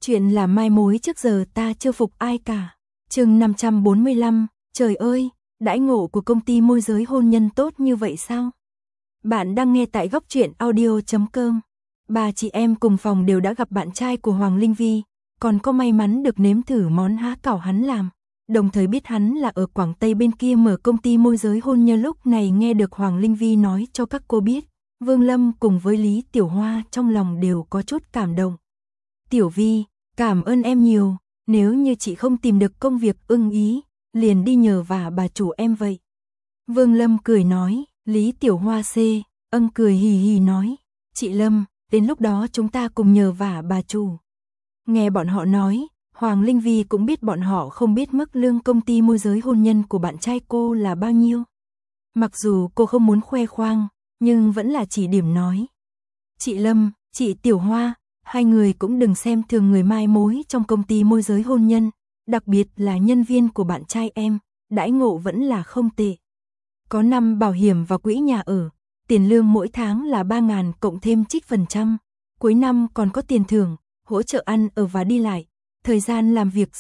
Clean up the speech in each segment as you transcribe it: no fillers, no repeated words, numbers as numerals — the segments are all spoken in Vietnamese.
Chuyện là mai mối trước giờ ta chưa phục ai cả. Chương 545, trời ơi, đãi ngộ của công ty môi giới hôn nhân tốt như vậy sao? Bạn đang nghe tại góc truyện audio.com. Ba chị em cùng phòng đều đã gặp bạn trai của Hoàng Linh Vi, còn có may mắn được nếm thử món há cảo hắn làm. Đồng thời biết hắn là ở Quảng Tây bên kia mở công ty môi giới hôn nhân. Lúc này nghe được Hoàng Linh Vi nói cho các cô biết, Vương Lâm cùng với Lý Tiểu Hoa trong lòng đều có chút cảm động. Tiểu Vi, cảm ơn em nhiều, nếu như chị không tìm được công việc ưng ý, liền đi nhờ vả bà chủ em vậy. Vương Lâm cười nói. Lý Tiểu Hoa cười hì hì nói, chị Lâm, đến lúc đó chúng ta cùng nhờ vả bà chủ. Nghe bọn họ nói, Hoàng Linh Vi cũng biết bọn họ không biết mức lương công ty môi giới hôn nhân của bạn trai cô là bao nhiêu. Mặc dù cô không muốn khoe khoang, nhưng vẫn là chỉ điểm nói. Chị Lâm, chị Tiểu Hoa, hai người cũng đừng xem thường người mai mối trong công ty môi giới hôn nhân, đặc biệt là nhân viên của bạn trai em, đãi ngộ vẫn là không tệ. Có 5 bảo hiểm và quỹ nhà ở, tiền lương mỗi tháng là 3.000 cộng thêm trích phần trăm, cuối năm còn có tiền thưởng, hỗ trợ ăn ở và đi lại, thời gian làm việc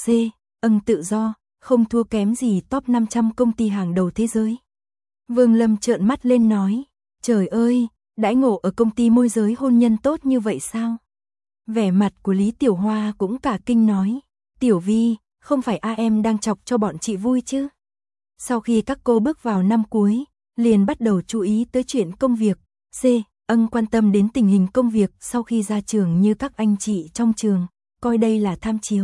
tự do, không thua kém gì top 500 công ty hàng đầu thế giới. Vương Lâm trợn mắt lên nói, trời ơi, đãi ngộ ở công ty môi giới hôn nhân tốt như vậy sao? Vẻ mặt của Lý Tiểu Hoa cũng cả kinh nói, Tiểu Vi, không phải em đang chọc cho bọn chị vui chứ? Sau khi các cô bước vào năm cuối, liền bắt đầu chú ý tới chuyện công việc, quan tâm đến tình hình công việc sau khi ra trường như các anh chị trong trường, coi đây là tham chiếu.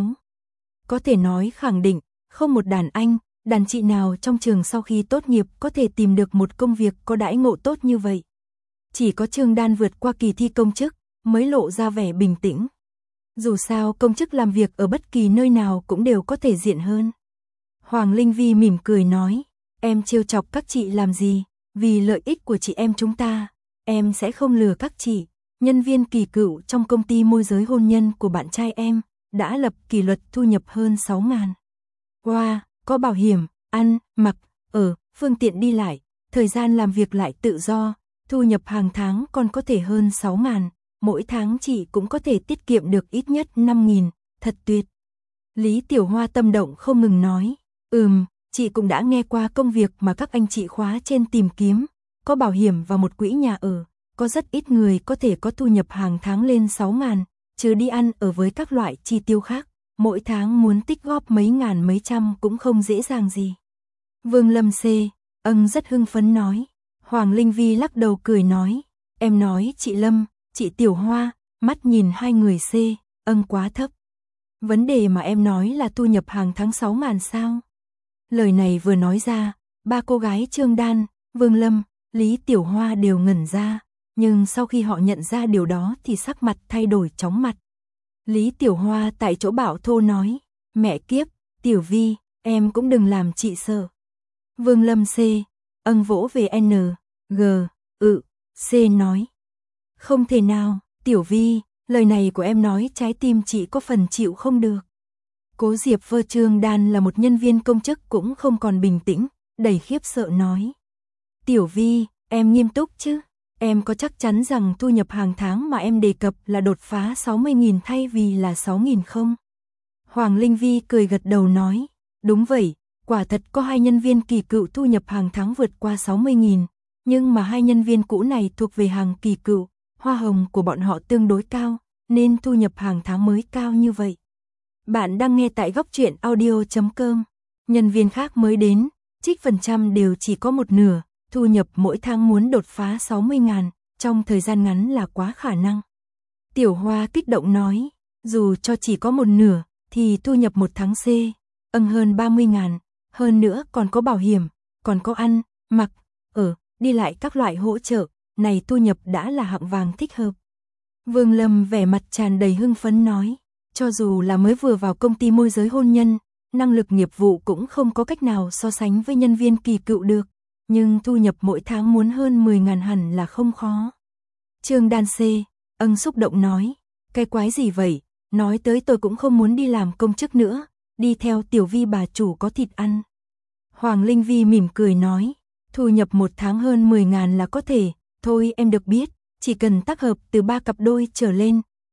Có thể nói khẳng định, không một đàn anh, đàn chị nào trong trường sau khi tốt nghiệp có thể tìm được một công việc có đãi ngộ tốt như vậy. Chỉ có Trương Đan vượt qua kỳ thi công chức, mới lộ ra vẻ bình tĩnh. Dù sao công chức làm việc ở bất kỳ nơi nào cũng đều có thể diện hơn. Hoàng Linh Vi mỉm cười nói, em trêu chọc các chị làm gì, vì lợi ích của chị em chúng ta, em sẽ không lừa các chị. Nhân viên kỳ cựu trong công ty môi giới hôn nhân của bạn trai em, đã lập kỷ luật thu nhập hơn 6.000. Wow, có bảo hiểm, ăn, mặc, ở, phương tiện đi lại, thời gian làm việc lại tự do, thu nhập hàng tháng còn có thể hơn 6.000, mỗi tháng chị cũng có thể tiết kiệm được ít nhất 5.000, thật tuyệt. Lý Tiểu Hoa tâm động không ngừng nói, chị cũng đã nghe qua công việc mà các anh chị khóa trên tìm kiếm, có bảo hiểm và một quỹ nhà ở, có rất ít người có thể có thu nhập hàng tháng lên 6.000, chứ đi ăn ở với các loại chi tiêu khác, mỗi tháng muốn tích góp mấy ngàn mấy trăm cũng không dễ dàng gì. Vương Lâm rất hưng phấn nói. Hoàng Linh Vi lắc đầu cười nói, em nói chị Lâm, chị Tiểu Hoa, mắt nhìn hai người quá thấp. Vấn đề mà em nói là thu nhập hàng tháng 6.000 sao? Lời này vừa nói ra, ba cô gái Trương Đan, Vương Lâm, Lý Tiểu Hoa đều ngẩn ra, nhưng sau khi họ nhận ra điều đó thì sắc mặt thay đổi chóng mặt. Lý Tiểu Hoa tại chỗ bảo thô nói, mẹ kiếp, Tiểu Vi, em cũng đừng làm chị sợ. Vương Lâm vỗ về nói, không thể nào, Tiểu Vi, lời này của em nói trái tim chị có phần chịu không được. Cố Diệp Vơ Trương Đan là một nhân viên công chức cũng không còn bình tĩnh, đầy khiếp sợ nói. Tiểu Vi, em nghiêm túc chứ? Em có chắc chắn rằng thu nhập hàng tháng mà em đề cập là đột phá 60.000 thay vì là 6.000 không? Hoàng Linh Vi cười gật đầu nói, đúng vậy, quả thật có hai nhân viên kỳ cựu thu nhập hàng tháng vượt qua 60.000, nhưng mà hai nhân viên cũ này thuộc về hàng kỳ cựu, hoa hồng của bọn họ tương đối cao, nên thu nhập hàng tháng mới cao như vậy. Bạn đang nghe tại góc truyện audio.com. Nhân viên khác mới đến, trích phần trăm đều chỉ có một nửa, thu nhập mỗi tháng muốn đột phá 60.000, trong thời gian ngắn là quá khả năng. Tiểu Hoa kích động nói, dù cho chỉ có một nửa, thì thu nhập một tháng hơn 30.000, hơn nữa còn có bảo hiểm, còn có ăn, mặc, ở, đi lại các loại hỗ trợ, này thu nhập đã là hạng vàng thích hợp. Vương Lâm vẻ mặt tràn đầy hưng phấn nói, cho dù là mới vừa vào công ty môi giới hôn nhân, năng lực nghiệp vụ cũng không có cách nào so sánh với nhân viên kỳ cựu được, nhưng thu nhập mỗi tháng muốn hơn 10.000 hẳn là không khó. Trương Đan xúc động nói, cái quái gì vậy, nói tới tôi cũng không muốn đi làm công chức nữa, đi theo Tiểu Vi bà chủ có thịt ăn. Hoàng Linh Vi mỉm cười nói, thu nhập một tháng hơn 10.000 là có thể, thôi em được biết, chỉ cần tác hợp từ 3 cặp đôi trở lên,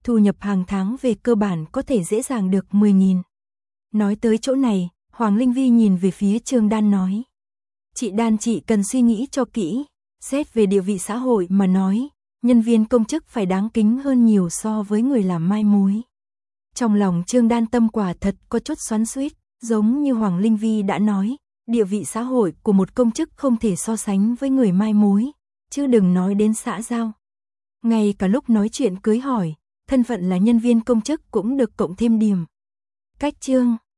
thu nhập hàng tháng về cơ bản có thể dễ dàng được 10.000. Nói tới chỗ này, Hoàng Linh Vi nhìn về phía Trương Đan nói. Chị Đan, chị cần suy nghĩ cho kỹ, xét về địa vị xã hội mà nói, nhân viên công chức phải đáng kính hơn nhiều so với người làm mai mối. Trong lòng Trương Đan tâm quả thật có chút xoắn xuýt, giống như Hoàng Linh Vi đã nói, địa vị xã hội của một công chức không thể so sánh với người mai mối, chứ đừng nói đến xã giao. Ngay cả lúc nói chuyện cưới hỏi, thân phận là nhân viên công chức cũng được cộng thêm điểm. Cách Trương